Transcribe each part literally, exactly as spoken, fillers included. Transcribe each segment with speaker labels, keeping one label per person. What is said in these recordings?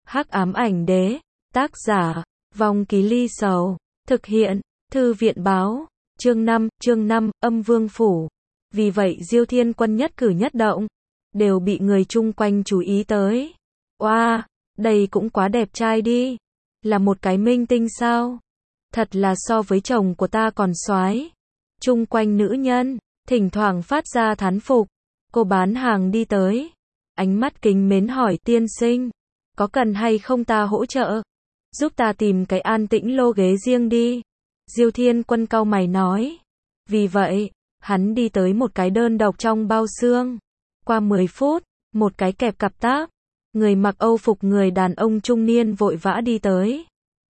Speaker 1: Hắc ám ảnh đế, tác giả, Vong Ký Ly Sầu, thực hiện, Thư viện báo, chương năm, chương năm, âm vương phủ. Vì vậy Diêu Thiên Quân nhất cử nhất động, đều bị người chung quanh chú ý tới. Oa, đây cũng quá đẹp trai đi, là một cái minh tinh sao? Thật là so với chồng của ta còn soái. Chung quanh nữ nhân, thỉnh thoảng phát ra thán phục. Cô bán hàng đi tới, ánh mắt kính mến hỏi tiên sinh, có cần hay không ta hỗ trợ? Giúp ta tìm cái an tĩnh lô ghế riêng đi. Diêu Thiên Quân cau mày nói. Vì vậy, hắn đi tới một cái đơn độc trong bao xương. Qua mười phút, một cái kẹp cặp táp, người mặc âu phục người đàn ông trung niên vội vã đi tới.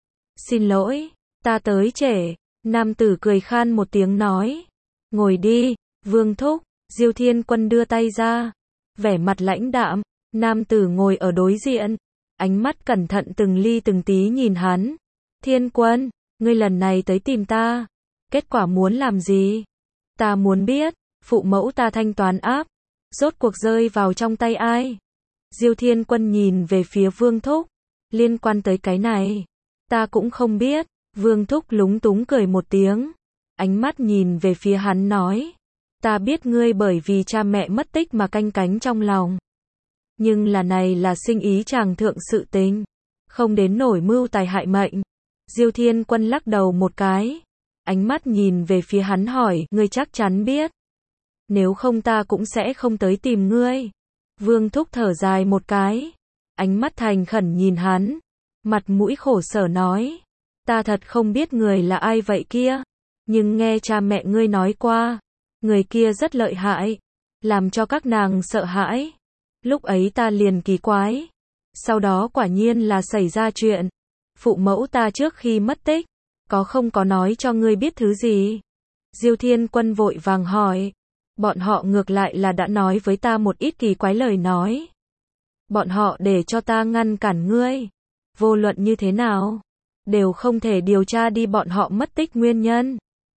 Speaker 1: Xin lỗi, ta tới trễ. Nam tử cười khan một tiếng nói. Ngồi đi, Vương thúc. Diêu Thiên Quân đưa tay ra, vẻ mặt lãnh đạm. Nam tử ngồi ở đối diện, ánh mắt cẩn thận từng ly từng tí nhìn hắn. Thiên Quân, ngươi lần này tới tìm ta, kết quả muốn làm gì? Ta muốn biết, phụ mẫu ta thanh toán áp, rốt cuộc rơi vào trong tay ai? Diêu Thiên Quân nhìn về phía Vương thúc, liên quan tới cái này, ta cũng không biết. Vương thúc lúng túng cười một tiếng, ánh mắt nhìn về phía hắn nói. Ta biết ngươi bởi vì cha mẹ mất tích mà canh cánh trong lòng. Nhưng là này là sinh ý tràng thượng sự tình, không đến nổi mưu tài hại mệnh. Diêu Thiên Quân lắc đầu một cái, ánh mắt nhìn về phía hắn hỏi, ngươi chắc chắn biết. Nếu không ta cũng sẽ không tới tìm ngươi. Vương thúc thở dài một cái, ánh mắt thành khẩn nhìn hắn, mặt mũi khổ sở nói. Ta thật không biết người là ai vậy kia, nhưng nghe cha mẹ ngươi nói qua, người kia rất lợi hại, làm cho các nàng sợ hãi. Lúc ấy ta liền kỳ quái. Sau đó quả nhiên là xảy ra chuyện. Phụ mẫu ta trước khi mất tích, có không có nói cho ngươi biết thứ gì? Diêu Thiên Quân vội vàng hỏi. Bọn họ ngược lại là đã nói với ta một ít kỳ quái lời nói. Bọn họ để cho ta ngăn cản ngươi. Vô luận như thế nào, đều không thể điều tra đi bọn họ mất tích nguyên nhân.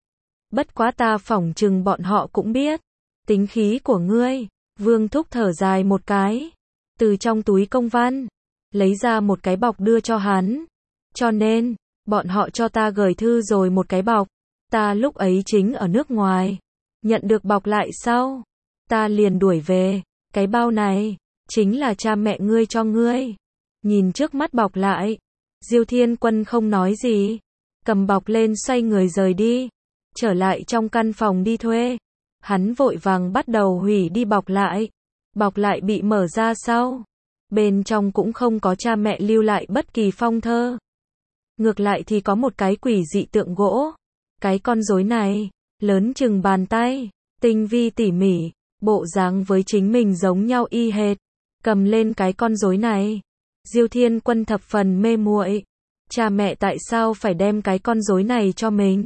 Speaker 1: Bất quá ta phỏng chừng bọn họ cũng biết tính khí của ngươi. Vương thúc thở dài một cái, từ trong túi công văn lấy ra một cái bọc đưa cho hắn. Cho nên, bọn họ cho ta gửi thư rồi một cái bọc. Ta lúc ấy chính ở nước ngoài, nhận được bọc lại sau, ta liền đuổi về. Cái bao này chính là cha mẹ ngươi cho ngươi. Nhìn trước mắt bọc lại, Diêu Thiên Quân không nói gì, cầm bọc lên xoay người rời đi, trở lại trong căn phòng đi thuê. Hắn vội vàng bắt đầu hủy đi bọc lại. Bọc lại bị mở ra sau, bên trong cũng không có cha mẹ lưu lại bất kỳ phong thơ. Ngược lại thì có một cái quỷ dị tượng gỗ. Cái con rối này, lớn chừng bàn tay, tinh vi tỉ mỉ, bộ dáng với chính mình giống nhau y hệt. Cầm lên cái con rối này, Diêu Thiên Quân thập phần mê muội. Cha mẹ tại sao phải đem cái con rối này cho mình?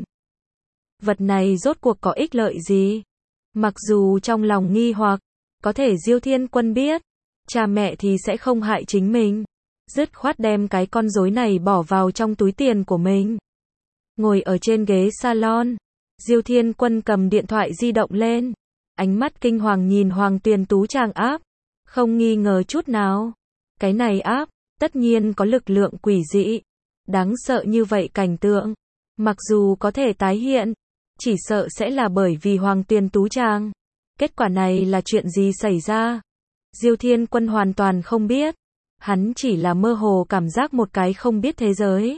Speaker 1: Vật này rốt cuộc có ích lợi gì? Mặc dù trong lòng nghi hoặc, có thể Diêu Thiên Quân biết, cha mẹ thì sẽ không hại chính mình. Dứt khoát đem cái con rối này bỏ vào trong túi tiền của mình. Ngồi ở trên ghế salon, Diêu Thiên Quân cầm điện thoại di động lên, ánh mắt kinh hoàng nhìn Hoàng Tuyền Tú Trang app, không nghi ngờ chút nào. Cái này app, tất nhiên có lực lượng quỷ dị, đáng sợ như vậy cảnh tượng, mặc dù có thể tái hiện, chỉ sợ sẽ là bởi vì Hoàng Tuyền Tú Trang. Kết quả này là chuyện gì xảy ra? Diêu Thiên Quân hoàn toàn không biết. Hắn chỉ là mơ hồ cảm giác một cái không biết thế giới.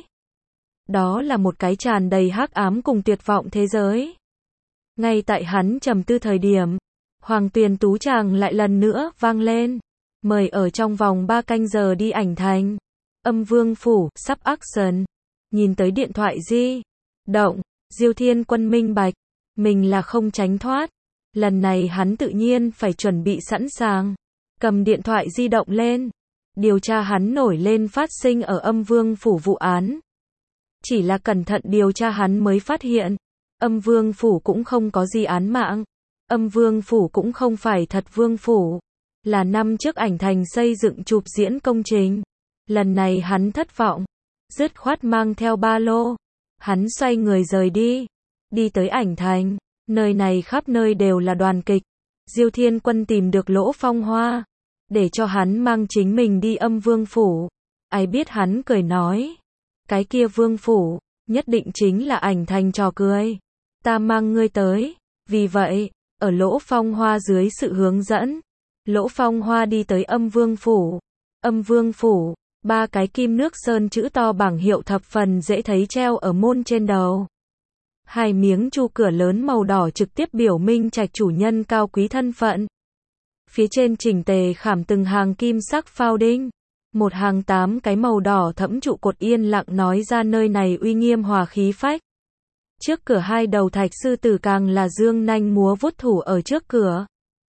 Speaker 1: Đó là một cái tràn đầy hắc ám cùng tuyệt vọng thế giới. Ngay tại hắn trầm tư thời điểm, Hoàng Tuyền Tú Trang lại lần nữa vang lên. Mời ở trong vòng ba canh giờ đi ảnh thành. Âm vương phủ, sắp action. Nhìn tới điện thoại di động, Diêu Thiên Quân minh bạch, mình là không tránh thoát. Lần này hắn tự nhiên phải chuẩn bị sẵn sàng. Cầm điện thoại di động lên, điều tra hắn nổi lên phát sinh ở âm vương phủ vụ án. Chỉ là cẩn thận điều tra hắn mới phát hiện, âm vương phủ cũng không có gì án mạng. Âm vương phủ cũng không phải thật vương phủ, là năm trước ảnh thành xây dựng chụp diễn công trình. Lần này hắn thất vọng, dứt khoát mang theo ba lô. Hắn xoay người rời đi, đi tới ảnh thành, nơi này khắp nơi đều là đoàn kịch. Diêu Thiên Quân tìm được Lỗ Phong Hoa, để cho hắn mang chính mình đi âm vương phủ. Ai biết hắn cười nói, cái kia Vương phủ, nhất định chính là ảnh thành trò cười. Ta mang ngươi tới. Vì vậy, ở Lỗ Phong Hoa dưới sự hướng dẫn, Lỗ Phong Hoa đi tới Âm Vương phủ. Âm Vương phủ, ba cái kim nước sơn chữ to bảng hiệu thập phần dễ thấy treo ở môn trên đầu. Hai miếng chu cửa lớn màu đỏ trực tiếp biểu minh trạch chủ nhân cao quý thân phận. Phía trên chỉnh tề khảm từng hàng kim sắc phao đinh. Một hàng tám cái màu đỏ thẫm trụ cột yên lặng nói ra nơi này uy nghiêm hòa khí phách. Trước cửa hai đầu thạch sư tử càng là dương nanh múa vuốt thủ ở trước cửa.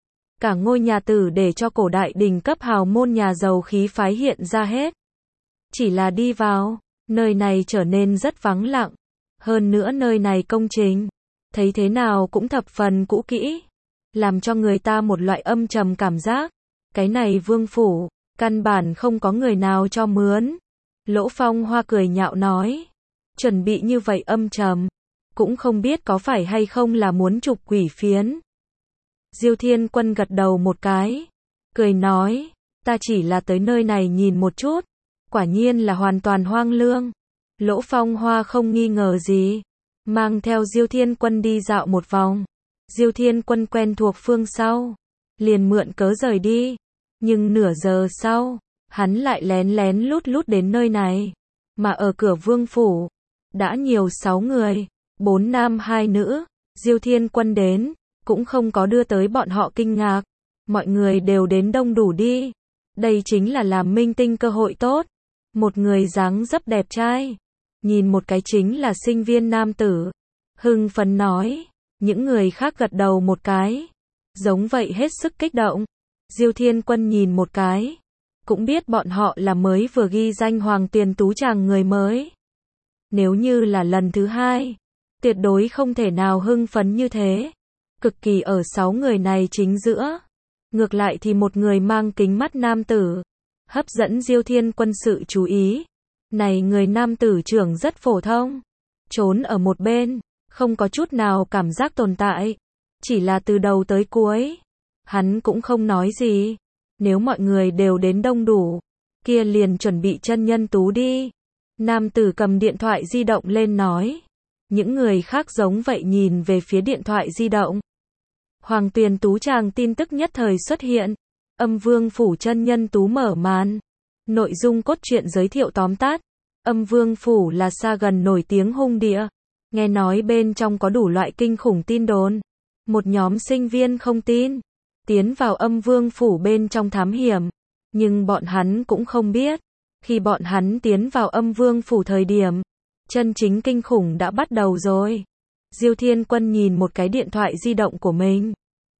Speaker 1: Cả ngôi nhà tử để cho cổ đại đình cấp hào môn nhà giàu khí phái hiện ra hết. Chỉ là đi vào, nơi này trở nên rất vắng lặng. Hơn nữa nơi này công trình, thấy thế nào cũng thập phần cũ kỹ, làm cho người ta một loại âm trầm cảm giác. Cái này Vương phủ, căn bản không có người nào cho mướn. Lỗ Phong Hoa cười nhạo nói, chuẩn bị như vậy âm trầm, cũng không biết có phải hay không là muốn chụp quỷ phiến. Diêu Thiên Quân gật đầu một cái, cười nói, ta chỉ là tới nơi này nhìn một chút, quả nhiên là hoàn toàn hoang lương. Lỗ Phong Hoa không nghi ngờ gì, mang theo Diêu Thiên Quân đi dạo một vòng. Diêu Thiên Quân quen thuộc phương sau, liền mượn cớ rời đi. Nhưng nửa giờ sau, hắn lại lén lén lút lút đến nơi này. Mà ở cửa Vương phủ, đã nhiều sáu người, bốn nam hai nữ. Diêu Thiên Quân đến, cũng không có đưa tới bọn họ kinh ngạc. Mọi người đều đến đông đủ đi. Đây chính là làm minh tinh cơ hội tốt. Một người dáng dấp đẹp trai, nhìn một cái chính là sinh viên nam tử. Hưng phấn nói, những người khác gật đầu một cái, giống vậy hết sức kích động. Diêu Thiên Quân nhìn một cái, cũng biết bọn họ là mới vừa ghi danh Hoàng Tuyền Tú Tràng người mới. Nếu như là lần thứ hai, tuyệt đối không thể nào hưng phấn như thế. Cực kỳ ở sáu người này chính giữa. Ngược lại thì một người mang kính mắt nam tử, hấp dẫn Diêu Thiên Quân sự chú ý. Này người nam tử trưởng rất phổ thông, trốn ở một bên, không có chút nào cảm giác tồn tại. Chỉ là từ đầu tới cuối, hắn cũng không nói gì. Nếu mọi người đều đến đông đủ, kia liền chuẩn bị chân nhân tú đi. Nam tử cầm điện thoại di động lên nói. Những người khác giống vậy nhìn về phía điện thoại di động. Hoàng Tuyền Tú Tràng tin tức nhất thời xuất hiện. Âm Vương phủ chân nhân tú mở màn. Nội dung cốt truyện giới thiệu tóm tắt. Âm Vương phủ là xa gần nổi tiếng hung địa. Nghe nói bên trong có đủ loại kinh khủng tin đồn. Một nhóm sinh viên không tin, tiến vào Âm Vương phủ bên trong thám hiểm. Nhưng bọn hắn cũng không biết, khi bọn hắn tiến vào Âm Vương phủ thời điểm, chân chính kinh khủng đã bắt đầu rồi. Diêu Thiên Quân nhìn một cái điện thoại di động của mình.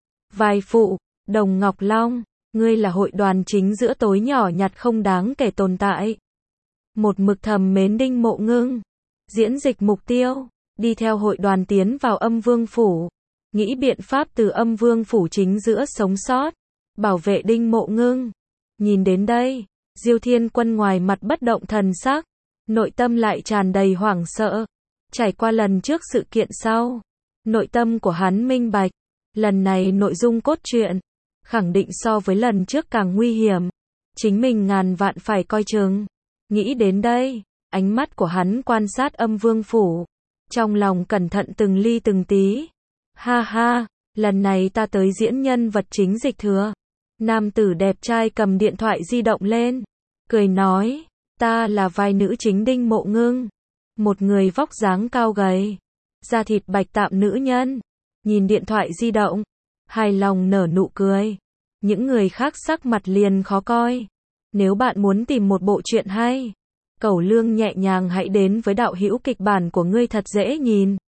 Speaker 1: Vai phụ, Đồng Ngọc Long, ngươi là hội đoàn chính giữa tối nhỏ nhặt không đáng kể tồn tại. Một mực thầm mến Đinh Mộ Ngưng. Diễn dịch mục tiêu, đi theo hội đoàn tiến vào Âm Vương phủ. Nghĩ biện pháp từ Âm Vương phủ chính giữa sống sót. Bảo vệ Đinh Mộ Ngưng. Nhìn đến đây, Diêu Thiên Quân ngoài mặt bất động thần sắc, nội tâm lại tràn đầy hoảng sợ. Trải qua lần trước sự kiện sau, nội tâm của hắn minh bạch. Lần này nội dung cốt truyện, khẳng định so với lần trước càng nguy hiểm. Chính mình ngàn vạn phải coi chừng. Nghĩ đến đây, ánh mắt của hắn quan sát Âm Vương phủ. Trong lòng cẩn thận từng ly từng tí. Ha ha, lần này ta tới diễn nhân vật chính dịch thừa. Nam tử đẹp trai cầm điện thoại di động lên, cười nói, ta là vai nữ chính Đinh Mộ Ngưng. Một người vóc dáng cao gầy, da thịt bạch tạm nữ nhân. Nhìn điện thoại di động, hài lòng nở nụ cười. Những người khác sắc mặt liền khó coi. Nếu bạn muốn tìm một bộ truyện hay, cẩu lương nhẹ nhàng hãy đến với đạo hữu kịch bản của ngươi thật dễ nhìn.